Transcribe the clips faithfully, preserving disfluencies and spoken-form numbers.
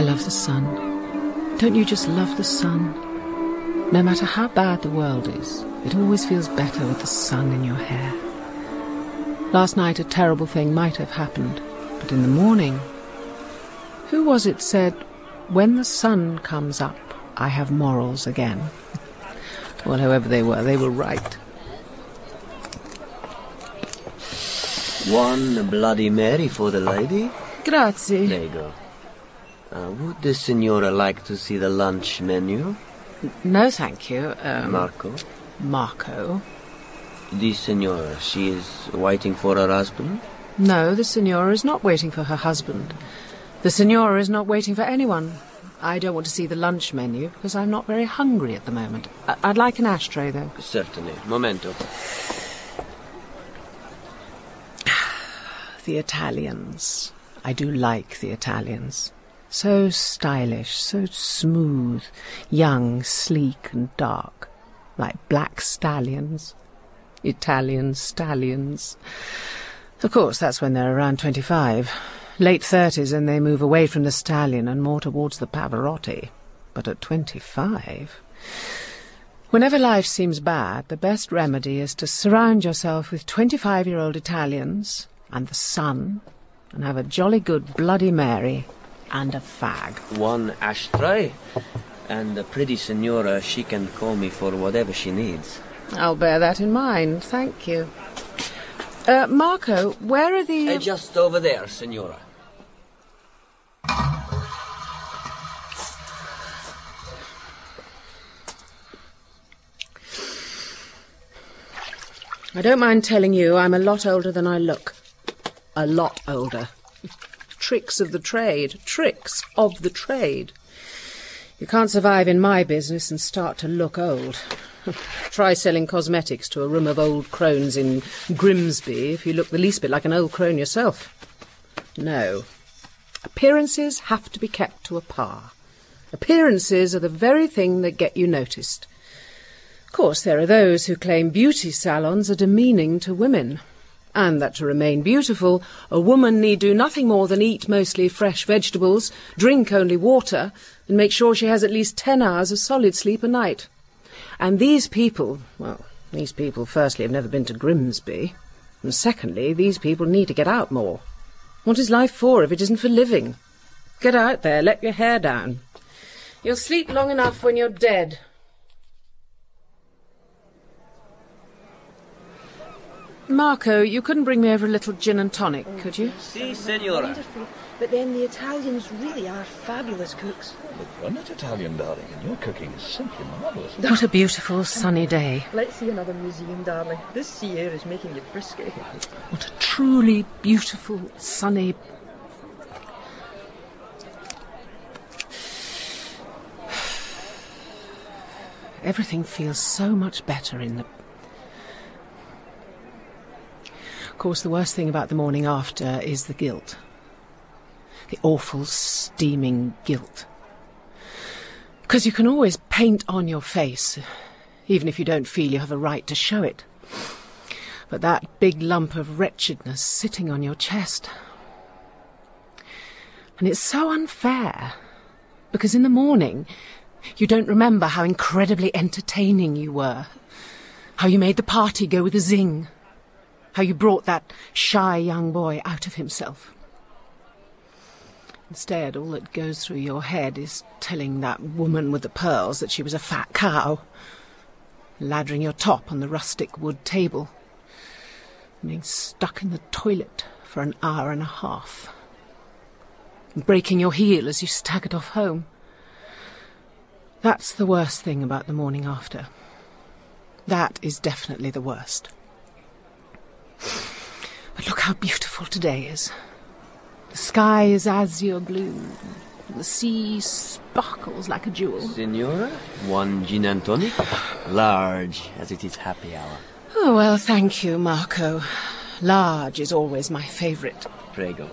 I love the sun. Don't you just love the sun? No matter how bad the world is, it always feels better with the sun in your hair. Last night a terrible thing might have happened, but in the morning... Who was it said, "When the sun comes up, I have morals again"? Well, whoever they were, they were right. One Bloody Mary for the lady. Grazie. There you go. Uh, would the signora like to see the lunch menu? No, thank you. Um, Marco? Marco. The signora, she is waiting for her husband? No, the signora is not waiting for her husband. The signora is not waiting for anyone. I don't want to see the lunch menu because I'm not very hungry at the moment. I- I'd like an ashtray, though. Certainly. Momento. The Italians. I do like the Italians. So stylish, so smooth, young, sleek and dark. Like black stallions. Italian stallions. Of course, that's when they're around twenty-five. Late thirties and they move away from the stallion and more towards the Pavarotti. But at twenty-five... Whenever life seems bad, the best remedy is to surround yourself with twenty-five-year-old Italians and the sun and have a jolly good Bloody Mary and a fag. One ashtray. And the pretty signora, she can call me for whatever she needs. I'll bear that in mind, thank you. Uh, Marco, where are the... Uh, just over there, signora. I don't mind telling you I'm a lot older than I look. A lot older. Tricks of the trade. Tricks of the trade. You can't survive in my business and start to look old. Try selling cosmetics to a room of old crones in Grimsby if you look the least bit like an old crone yourself. No. Appearances have to be kept to a par. Appearances are the very thing that get you noticed. Of course, there are those who claim beauty salons are demeaning to women, and that to remain beautiful, a woman need do nothing more than eat mostly fresh vegetables, drink only water, and make sure she has at least ten hours of solid sleep a night. And these people, well, these people firstly have never been to Grimsby, and secondly, these people need to get out more. What is life for if it isn't for living? Get out there, let your hair down. You'll sleep long enough when you're dead. Marco, you couldn't bring me over a little gin and tonic, oh, could you? Si, signora. Wonderful. But then the Italians really are fabulous cooks. But you're not Italian, darling, and your cooking is simply marvellous. What a beautiful sunny day. Let's see another museum, darling. This sea air is making you frisky. What a truly beautiful, sunny... Everything feels so much better in the... Of course, the worst thing about the morning after is the guilt. The awful, steaming guilt. Because you can always paint on your face, even if you don't feel you have a right to show it. But that big lump of wretchedness sitting on your chest. And it's so unfair, because in the morning you don't remember how incredibly entertaining you were, how you made the party go with a zing, how you brought that shy young boy out of himself. Instead, all that goes through your head is telling that woman with the pearls that she was a fat cow, laddering your top on the rustic wood table, and being stuck in the toilet for an hour and a half, and breaking your heel as you staggered off home. That's the worst thing about the morning after. That is definitely the worst. But look how beautiful today is. The sky is azure blue, and the sea sparkles like a jewel. Signora, one gin and tonic, large, as it is happy hour. Oh, well, thank you, Marco. Large is always my favourite. Prego.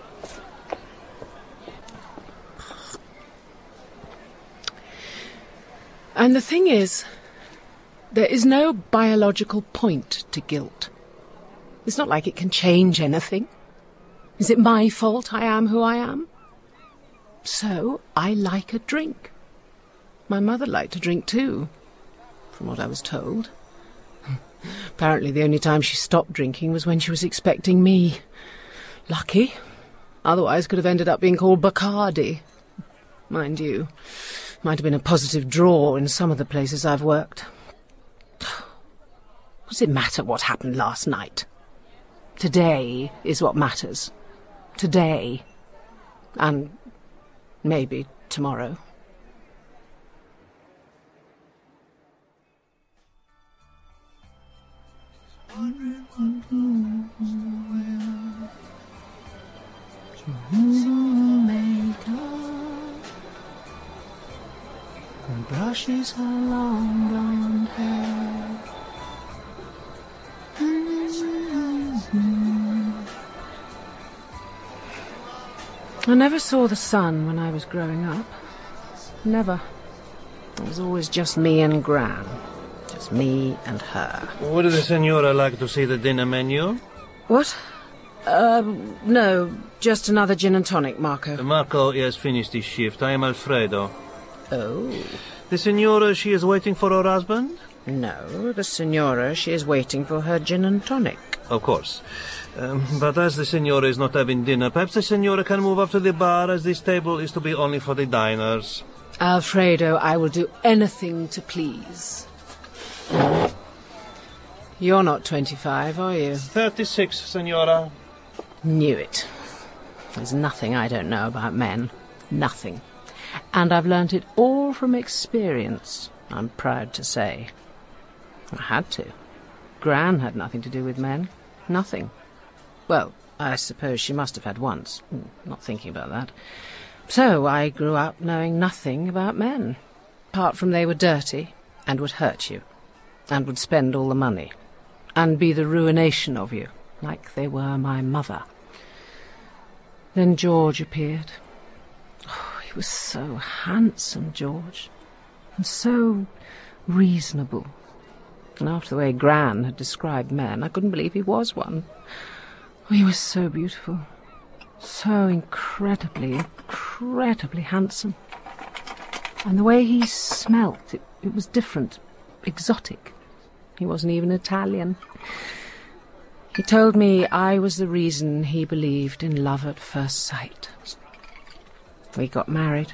And the thing is, there is no biological point to guilt. It's not like it can change anything. Is it my fault I am who I am? So I like a drink. My mother liked to drink too, from what I was told. Apparently the only time she stopped drinking was when she was expecting me. Lucky. Otherwise could have ended up being called Bacardi. Mind you, might have been a positive draw in some of the places I've worked. What does it matter what happened last night? Today is what matters. Today. And maybe tomorrow. And brushes her long blonde hair. I never saw the sun when I was growing up. Never. It was always just me and Gran. Just me and her. Would the Signora like to see the dinner menu? What? Uh, no, just another gin and tonic, Marco. Marco has finished his shift. I am Alfredo. Oh. The Signora, she is waiting for her husband? No, the Signora, she is waiting for her gin and tonic. Of course. Um, but as the Signora is not having dinner, perhaps the Signora can move up to the bar, as this table is to be only for the diners. Alfredo, I will do anything to please. You're not twenty-five, are you? Thirty-six, Signora. Knew it. There's nothing I don't know about men. Nothing. And I've learnt it all from experience, I'm proud to say. I had to. Gran had nothing to do with men. Nothing. Well, I suppose she must have had once. Not thinking about that. So I grew up knowing nothing about men, apart from they were dirty and would hurt you, and would spend all the money, and be the ruination of you, like they were my mother. Then George appeared. Oh, he was so handsome, George, and so reasonable. And after the way Gran had described men, I couldn't believe he was one. Oh, he was so beautiful, so incredibly, incredibly handsome. And the way he smelt, it, it was different, exotic. He wasn't even Italian. He told me I was the reason he believed in love at first sight. We got married.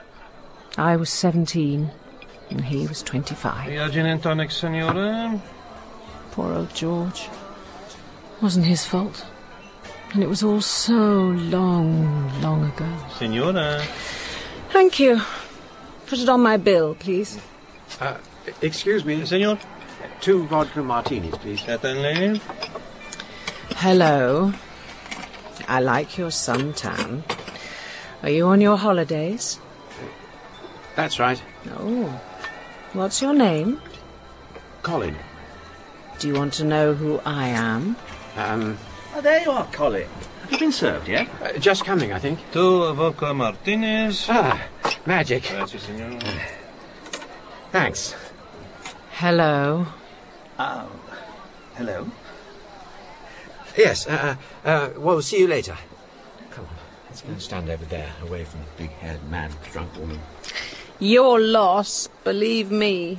I was seventeen, and he was twenty-five. The gin and tonic, Signora. Poor old George. Wasn't his fault. And it was all so long, long ago. Signora. Thank you. Put it on my bill, please. Uh, excuse me. Signor? Two vodka martinis, please. Certainly. Hello. I like your suntan. Are you on your holidays? That's right. Oh. What's your name? Colin. Do you want to know who I am? Um... Oh, there you are, Colin. Have you been served yet? Uh, just coming, I think. Two vodka martinis. Ah, magic. Grazie, Signora. Thanks. Hello. Oh, hello. Yes, uh, uh, uh, well, see you later. Come on, let's go and stand over there, away from the big-haired man, drunk woman. Your loss, believe me.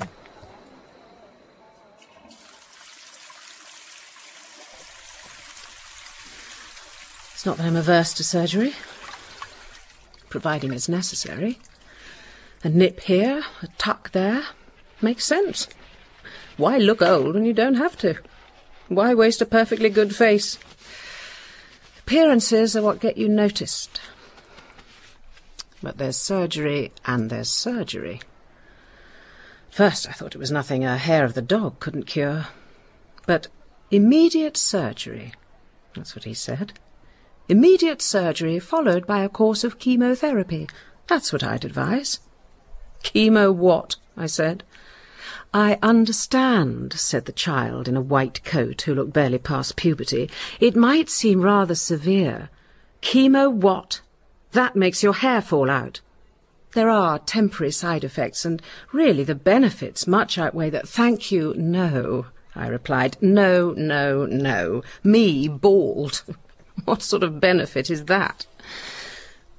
It's not that I'm averse to surgery, providing it's necessary. A nip here, a tuck there, makes sense. Why look old when you don't have to? Why waste a perfectly good face? Appearances are what get you noticed. But there's surgery and there's surgery. First I thought it was nothing a hair of the dog couldn't cure. But immediate surgery, that's what he said. Immediate surgery followed by a course of chemotherapy. That's what I'd advise. Chemo what? I said. I understand, said the child in a white coat who looked barely past puberty. It might seem rather severe. Chemo what? That makes your hair fall out. There are temporary side effects, and really the benefits much outweigh that. Thank you, no, I replied. No, no, no. Me bald. What sort of benefit is that?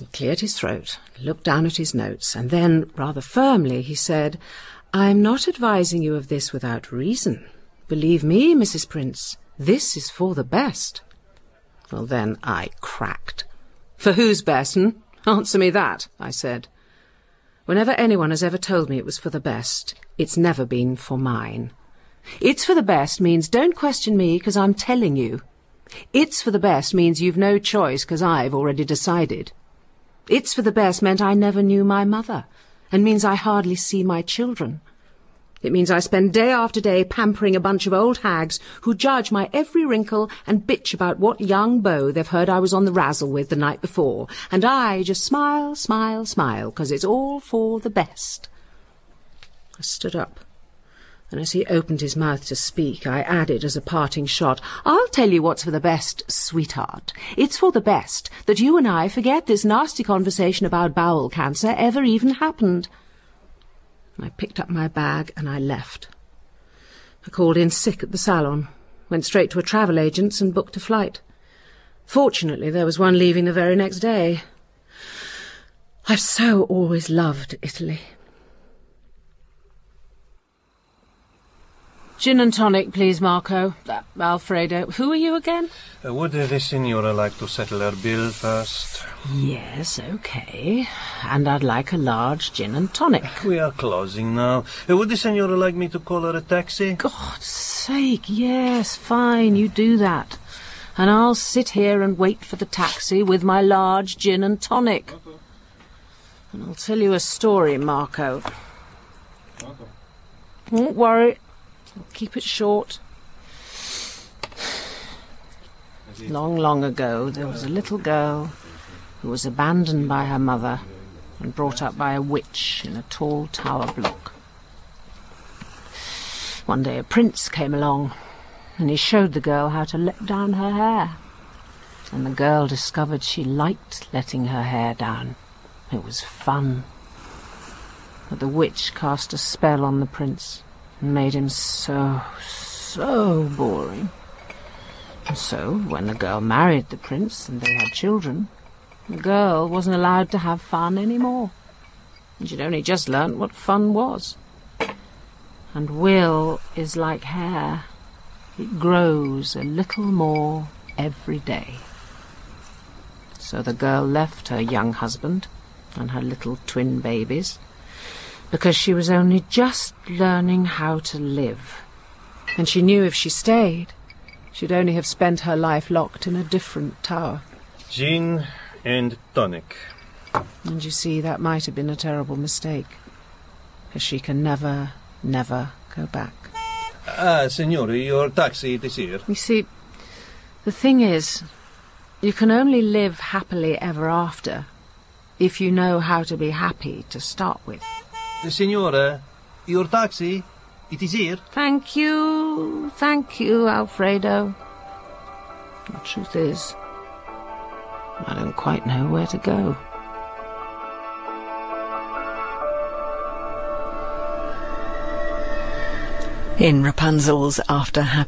He cleared his throat, looked down at his notes, and then, rather firmly, he said, "I'm not advising you of this without reason. Believe me, Missus Prince, this is for the best." Well, then I cracked. "For whose best, hmm? Answer me that," I said. "Whenever anyone has ever told me it was for the best, it's never been for mine. It's for the best means don't question me because I'm telling you. It's for the best means you've no choice because I've already decided. It's for the best meant I never knew my mother, and means I hardly see my children. It means I spend day after day pampering a bunch of old hags who judge my every wrinkle and bitch about what young beau they've heard I was on the razzle with the night before, and I just smile, smile, smile, because it's all for the best." I stood up, and as he opened his mouth to speak, I added as a parting shot, "I'll tell you what's for the best, sweetheart. It's for the best that you and I forget this nasty conversation about bowel cancer ever even happened." I picked up my bag and I left. I called in sick at the salon, went straight to a travel agent's and booked a flight. Fortunately, there was one leaving the very next day. I've so always loved Italy. Gin and tonic, please, Marco. Uh, Alfredo. Who are you again? Uh, would the signora like to settle her bill first? Yes, okay. And I'd like a large gin and tonic. We are closing now. Uh, would the signora like me to call her a taxi? God's sake, yes, fine, you do that. And I'll sit here and wait for the taxi with my large gin and tonic. And I'll tell you a story, Marco. Don't worry. I'll keep it short. Long, long ago, there was a little girl who was abandoned by her mother and brought up by a witch in a tall tower block. One day a prince came along, and he showed the girl how to let down her hair. And the girl discovered she liked letting her hair down. It was fun. But the witch cast a spell on the prince and made him so, so boring. And so, when the girl married the prince and they had children, the girl wasn't allowed to have fun anymore. And she'd only just learnt what fun was. And will is like hair. It grows a little more every day. So the girl left her young husband and her little twin babies because she was only just learning how to live. And she knew if she stayed, she'd only have spent her life locked in a different tower. Gin and tonic. And you see, that might have been a terrible mistake, because she can never, never go back. Ah, signore, your taxi is here. You see, the thing is, you can only live happily ever after if you know how to be happy to start with. Signora, your taxi, it is here. Thank you, thank you, Alfredo. The truth is, I don't quite know where to go. In Rapunzel's After Happy